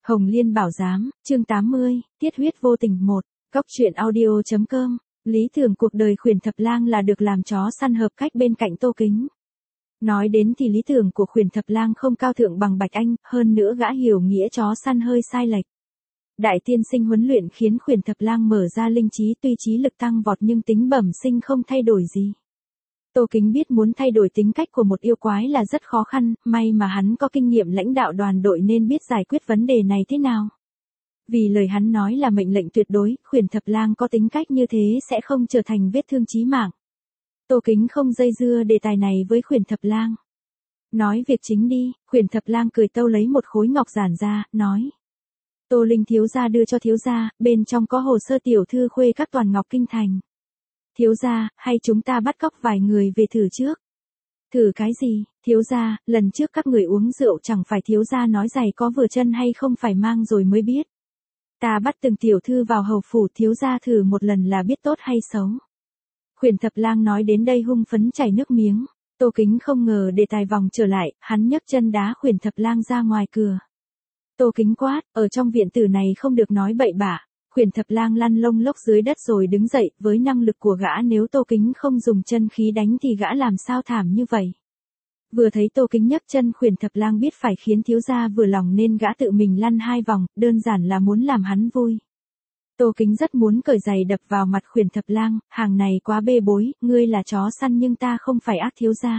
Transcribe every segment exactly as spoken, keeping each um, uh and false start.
Hồng Liên Bảo Giám, chương tám mươi, Tiết huyết vô tình một, Cóc truyện audio chấm com. Lý tưởng cuộc đời Khuyển Thập Lang là được làm chó săn hợp cách bên cạnh Tô Kính. Nói đến thì lý tưởng của Khuyển Thập Lang không cao thượng bằng Bạch Anh, hơn nữa gã hiểu nghĩa chó săn hơi sai lệch. Đại tiên sinh huấn luyện khiến Khuyển Thập Lang mở ra linh trí, tuy trí lực tăng vọt nhưng tính bẩm sinh không thay đổi gì. Tô Kính biết muốn thay đổi tính cách của một yêu quái là rất khó khăn, may mà hắn có kinh nghiệm lãnh đạo đoàn đội nên biết giải quyết vấn đề này thế nào. Vì lời hắn nói là mệnh lệnh tuyệt đối, Khuyển Thập Lang có tính cách như thế sẽ không trở thành vết thương chí mạng. Tô Kính không dây dưa đề tài này với Khuyển Thập Lang. Nói việc chính đi, Khuyển Thập Lang cười tâu lấy một khối ngọc giản ra, nói. Tô Linh thiếu gia đưa cho thiếu gia, bên trong có hồ sơ tiểu thư khuê các toàn ngọc kinh thành. Thiếu gia, hay chúng ta bắt cóc vài người về thử trước? Thử cái gì, thiếu gia, lần trước các người uống rượu chẳng phải thiếu gia nói giày có vừa chân hay không phải mang rồi mới biết. Ta bắt từng tiểu thư vào hầu phủ, thiếu gia thử một lần là biết tốt hay xấu. Khuyển Thập Lang nói đến đây hung phấn chảy nước miếng. Tô Kính không ngờ đề tài vòng trở lại, hắn nhấc chân đá Khuyển Thập Lang ra ngoài cửa. Tô Kính quát, ở trong viện tử này không được nói bậy bạ. Khuyển Thập Lang lăn lông lốc dưới đất rồi đứng dậy, với năng lực của gã nếu Tô Kính không dùng chân khí đánh thì gã làm sao thảm như vậy. Vừa thấy Tô Kính nhấc chân, Khuyển Thập Lang biết phải khiến thiếu gia vừa lòng nên gã tự mình lăn hai vòng, đơn giản là muốn làm hắn vui. Tô Kính rất muốn cởi giày đập vào mặt Khuyển Thập Lang, hàng này quá bê bối, ngươi là chó săn nhưng ta không phải ác thiếu gia.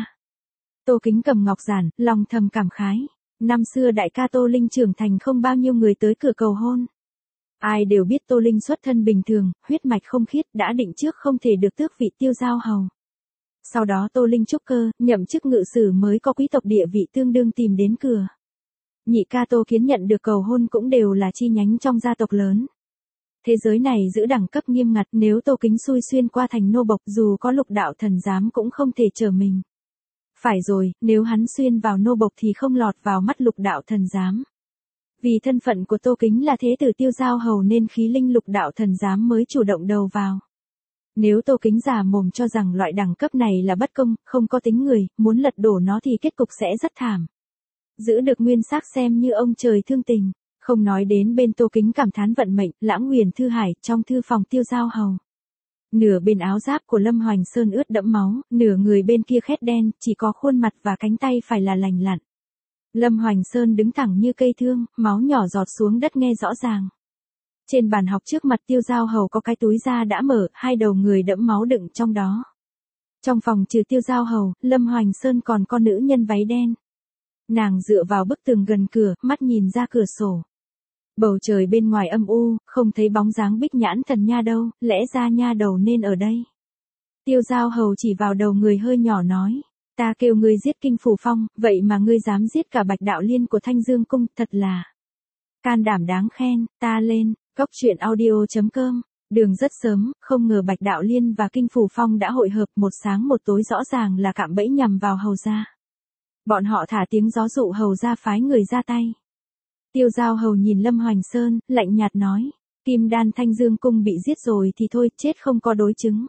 Tô Kính cầm ngọc giản, lòng thầm cảm khái. Năm xưa đại ca Tô Linh trưởng thành không bao nhiêu người tới cửa cầu hôn. Ai đều biết Tô Linh xuất thân bình thường, huyết mạch không khiết, đã định trước không thể được tước vị tiêu giao hầu. Sau đó Tô Linh trúc cơ, nhậm chức ngự sử mới có quý tộc địa vị tương đương tìm đến cửa. Nhị ca Tô Kiến nhận được cầu hôn cũng đều là chi nhánh trong gia tộc lớn. Thế giới này giữ đẳng cấp nghiêm ngặt, nếu Tô Kính xui xuyên qua thành nô bộc dù có lục đạo thần giám cũng không thể trở mình. Phải rồi, nếu hắn xuyên vào nô bộc thì không lọt vào mắt lục đạo thần giám. Vì thân phận của Tô Kính là thế tử tiêu giao hầu nên khí linh lục đạo thần giám mới chủ động đầu vào. Nếu Tô Kính giả mồm cho rằng loại đẳng cấp này là bất công, không có tính người, muốn lật đổ nó thì kết cục sẽ rất thảm. Giữ được nguyên xác xem như ông trời thương tình, không nói đến bên Tô Kính cảm thán vận mệnh, Lãng Huyền Thư Hải, trong thư phòng tiêu giao hầu. Nửa bên áo giáp của Lâm Hoành Sơn ướt đẫm máu, nửa người bên kia khét đen, chỉ có khuôn mặt và cánh tay phải là lành lặn. Lâm Hoành Sơn đứng thẳng như cây thương, máu nhỏ giọt xuống đất nghe rõ ràng. Trên bàn học trước mặt tiêu giao hầu có cái túi da đã mở, hai đầu người đẫm máu đựng trong đó. Trong phòng trừ tiêu giao hầu, Lâm Hoành Sơn còn có nữ nhân váy đen. Nàng dựa vào bức tường gần cửa, mắt nhìn ra cửa sổ. Bầu trời bên ngoài âm u, không thấy bóng dáng Bích Nhãn Thần Nha đâu, lẽ ra nha đầu nên ở đây. Tiêu giao hầu chỉ vào đầu người hơi nhỏ nói. Ta kêu ngươi giết Kinh Phủ Phong, vậy mà ngươi dám giết cả Bạch Đạo Liên của Thanh Dương Cung, thật là can đảm đáng khen, ta lên, Cóc truyện audio chấm com. Đường rất sớm, không ngờ Bạch Đạo Liên và Kinh Phủ Phong đã hội hợp, một sáng một tối rõ ràng là cạm bẫy nhằm vào hầu gia. Bọn họ thả tiếng gió dụ hầu gia phái người ra tay. Tiêu giao hầu nhìn Lâm Hoành Sơn, lạnh nhạt nói, Kim Đan Thanh Dương Cung bị giết rồi thì thôi, chết không có đối chứng.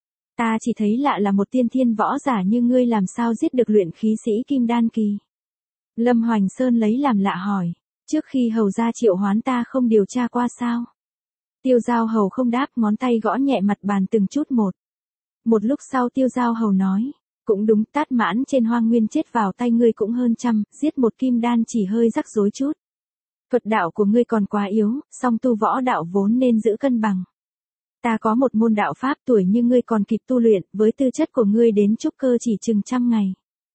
Ta chỉ thấy lạ là một tiên thiên võ giả như ngươi làm sao giết được luyện khí sĩ Kim Đan kỳ. Lâm Hoành Sơn lấy làm lạ hỏi, trước khi hầu gia triệu hoán ta không điều tra qua sao? Tiêu giao hầu không đáp, ngón tay gõ nhẹ mặt bàn từng chút một. Một lúc sau tiêu giao hầu nói, cũng đúng, Tát Mãn trên hoang nguyên chết vào tay ngươi cũng hơn trăm, giết một Kim Đan chỉ hơi rắc rối chút. Thuật đạo của ngươi còn quá yếu, song tu võ đạo vốn nên giữ cân bằng. Ta có một môn đạo pháp, tuổi như ngươi còn kịp tu luyện, với tư chất của ngươi đến trúc cơ chỉ chừng trăm ngày.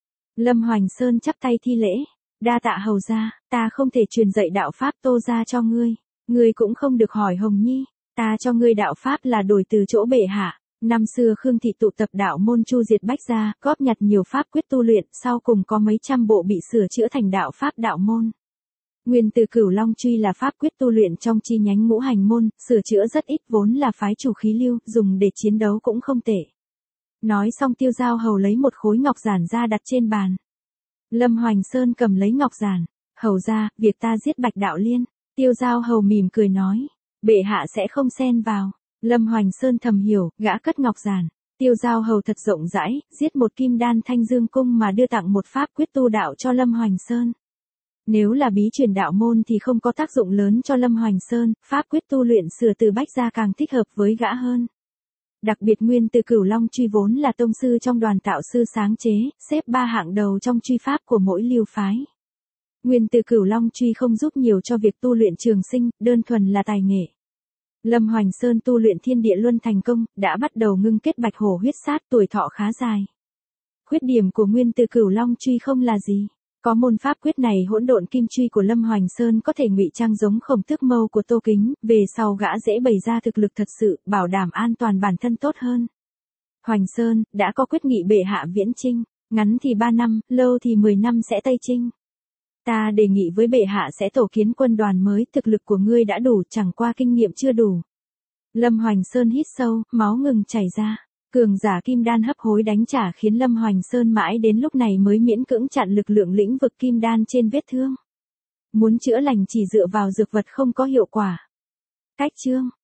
Lâm Hoành Sơn chắp tay thi lễ, đa tạ hầu gia, ta không thể truyền dạy đạo pháp Tô gia cho ngươi, ngươi cũng không được hỏi Hồng Nhi, ta cho ngươi đạo pháp là đổi từ chỗ bệ hạ. Năm xưa Khương thị tụ tập đạo môn chu diệt bách gia, góp nhặt nhiều pháp quyết tu luyện, sau cùng có mấy trăm bộ bị sửa chữa thành đạo pháp đạo môn. Nguyên từ Cửu Long Truy là pháp quyết tu luyện trong chi nhánh ngũ hành môn, sửa chữa rất ít, vốn là phái chủ khí lưu, dùng để chiến đấu cũng không tệ. Nói xong tiêu giao hầu lấy một khối ngọc giản ra đặt trên bàn. Lâm Hoành Sơn cầm lấy ngọc giản, hầu ra, việc ta giết Bạch Đạo Liên. Tiêu giao hầu mỉm cười nói, bệ hạ sẽ không xen vào. Lâm Hoành Sơn thầm hiểu, gã cất ngọc giản. Tiêu giao hầu thật rộng rãi, giết một Kim Đan Thanh Dương Cung mà đưa tặng một pháp quyết tu đạo cho Lâm Hoành Sơn. Nếu là bí truyền đạo môn thì không có tác dụng lớn cho Lâm Hoành Sơn, pháp quyết tu luyện sửa từ bách gia càng thích hợp với gã hơn. Đặc biệt nguyên từ Cửu Long truy vốn là tông sư trong đoàn tạo sư sáng chế, xếp ba hạng đầu trong truy pháp của mỗi lưu phái. Nguyên từ Cửu Long truy không giúp nhiều cho việc tu luyện trường sinh, đơn thuần là tài nghệ. Lâm Hoành Sơn tu luyện Thiên Địa Luân thành công, đã bắt đầu ngưng kết bạch hổ huyết sát, tuổi thọ khá dài. Khuyết điểm của nguyên từ Cửu Long truy không là gì? Có môn pháp quyết này hỗn độn kim truy của Lâm Hoành Sơn có thể ngụy trang giống Khổng Tước Mâu của Tô Kính, về sau gã dễ bày ra thực lực thật sự, bảo đảm an toàn bản thân tốt hơn. Hoành Sơn, đã có quyết nghị bệ hạ viễn chinh, ngắn thì ba năm, lâu thì mười năm sẽ Tây Chinh. Ta đề nghị với bệ hạ sẽ tổ kiến quân đoàn mới, thực lực của ngươi đã đủ, chẳng qua kinh nghiệm chưa đủ. Lâm Hoành Sơn hít sâu, máu ngừng chảy ra. Cường giả kim đan hấp hối đánh trả khiến Lâm Hoành Sơn mãi đến lúc này mới miễn cưỡng chặn lực lượng lĩnh vực kim đan trên vết thương. Muốn chữa lành chỉ dựa vào dược vật không có hiệu quả. Cách chương